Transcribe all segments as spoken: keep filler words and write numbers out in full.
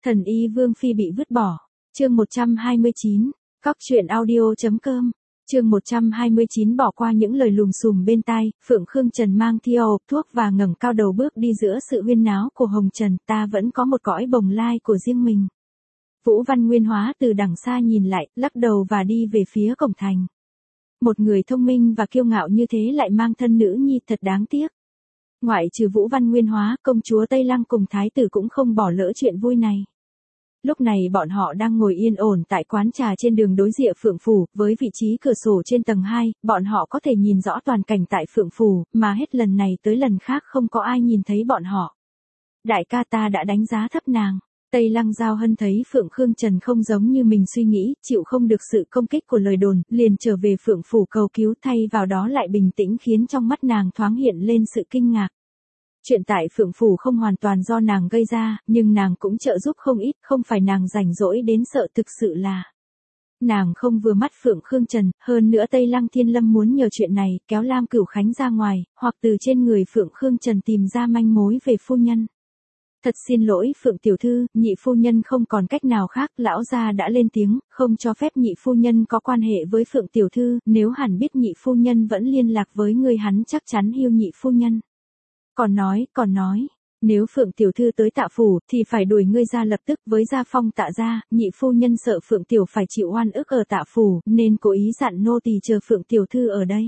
Thần y Vương Phi bị vứt bỏ. Chương một trăm hai mươi chín. Cóc truyện audio.com. Chương một trăm hai mươi chín. Bỏ qua những lời lùm xùm bên tai, Phượng Khương Trần mang theo hộp thuốc và ngẩng cao đầu bước đi giữa sự huyên náo của Hồng Trần. Ta vẫn có một cõi bồng lai của riêng mình. Vũ Văn Nguyên Hóa từ đằng xa nhìn lại, lắc đầu và đi về phía cổng thành. Một người thông minh và kiêu ngạo như thế lại mang thân nữ nhi, thật đáng tiếc. Ngoại trừ Vũ Văn Nguyên Hóa, công chúa Tây Lăng cùng thái tử cũng không bỏ lỡ chuyện vui này. Lúc này bọn họ đang ngồi yên ổn tại quán trà trên đường đối diện Phượng Phủ, với vị trí cửa sổ trên tầng hai, bọn họ có thể nhìn rõ toàn cảnh tại Phượng Phủ, mà hết lần này tới lần khác không có ai nhìn thấy bọn họ. Đại ca ta đã đánh giá thấp nàng. Tây Lăng Giao Hân thấy Phượng Khương Trần không giống như mình suy nghĩ, chịu không được sự công kích của lời đồn, liền trở về Phượng Phủ cầu cứu, thay vào đó lại bình tĩnh khiến trong mắt nàng thoáng hiện lên sự kinh ngạc. Chuyện tại Phượng Phủ không hoàn toàn do nàng gây ra, nhưng nàng cũng trợ giúp không ít, không phải nàng rảnh rỗi đến sợ, thực sự là nàng không vừa mắt Phượng Khương Trần, hơn nữa Tây Lăng Thiên Lâm muốn nhờ chuyện này, kéo Lam Cửu Khánh ra ngoài, hoặc từ trên người Phượng Khương Trần tìm ra manh mối về phu nhân. Thật xin lỗi Phượng tiểu thư, nhị phu nhân không còn cách nào khác, lão gia đã lên tiếng, không cho phép nhị phu nhân có quan hệ với Phượng tiểu thư, nếu hắn biết nhị phu nhân vẫn liên lạc với người hắn chắc chắn hiêu nhị phu nhân. Còn nói, còn nói, nếu Phượng tiểu thư tới Tạ phủ, thì phải đuổi ngươi ra lập tức, với gia phong Tạ gia, nhị phu nhân sợ Phượng tiểu phải chịu oan ức ở Tạ phủ, nên cố ý dặn nô tỳ chờ Phượng tiểu thư ở đây.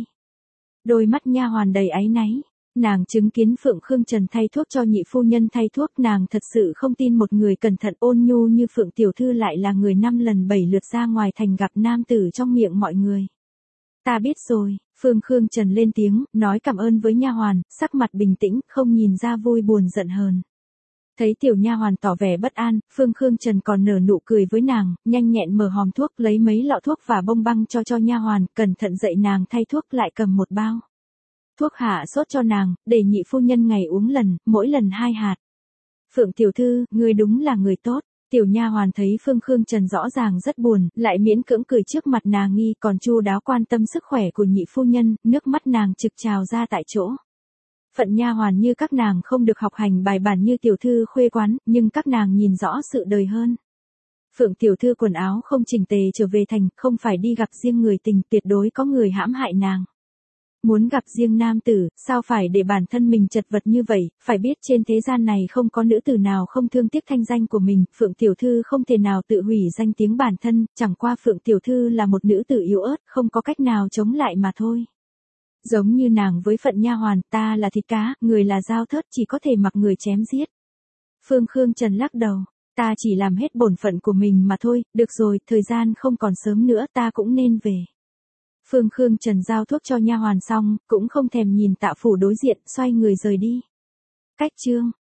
Đôi mắt nha hoàn đầy áy náy. Nàng chứng kiến Phượng Khương Trần thay thuốc cho nhị phu nhân thay thuốc, nàng thật sự không tin một người cẩn thận ôn nhu như Phượng tiểu thư lại là người năm lần bảy lượt ra ngoài thành gặp nam tử trong miệng mọi người. Ta biết rồi, Phượng Khương Trần lên tiếng, nói cảm ơn với nha hoàn, sắc mặt bình tĩnh, không nhìn ra vui buồn giận hờn. Thấy tiểu nha hoàn tỏ vẻ bất an, Phượng Khương Trần còn nở nụ cười với nàng, nhanh nhẹn mở hòm thuốc, lấy mấy lọ thuốc và bông băng cho cho nha hoàn, cẩn thận dạy nàng thay thuốc, lại cầm một bao thuốc hạ sốt cho nàng, để nhị phu nhân ngày uống lần, mỗi lần hai hạt. Phượng tiểu thư, ngươi đúng là người tốt. Tiểu nha hoàn thấy Phượng Khương Trần rõ ràng rất buồn, lại miễn cưỡng cười trước mặt nàng nghi, còn chu đáo quan tâm sức khỏe của nhị phu nhân, nước mắt nàng trực trào ra tại chỗ. Phận nha hoàn như các nàng không được học hành bài bản như tiểu thư khuê quán, nhưng các nàng nhìn rõ sự đời hơn. Phượng tiểu thư quần áo không chỉnh tề trở về thành, không phải đi gặp riêng người tình, tuyệt đối có người hãm hại nàng. Muốn gặp riêng nam tử, sao phải để bản thân mình chật vật như vậy, phải biết trên thế gian này không có nữ tử nào không thương tiếc thanh danh của mình, Phượng tiểu thư không thể nào tự hủy danh tiếng bản thân, chẳng qua Phượng tiểu thư là một nữ tử yếu ớt, không có cách nào chống lại mà thôi. Giống như nàng với phận nha hoàn, ta là thịt cá, người là dao thớt, chỉ có thể mặc người chém giết. Phượng Khương Trần lắc đầu, ta chỉ làm hết bổn phận của mình mà thôi, được rồi, thời gian không còn sớm nữa, ta cũng nên về. Phượng Khương Trần giao thuốc cho nha hoàn xong, cũng không thèm nhìn Tạ phủ đối diện, xoay người rời đi. Cách chương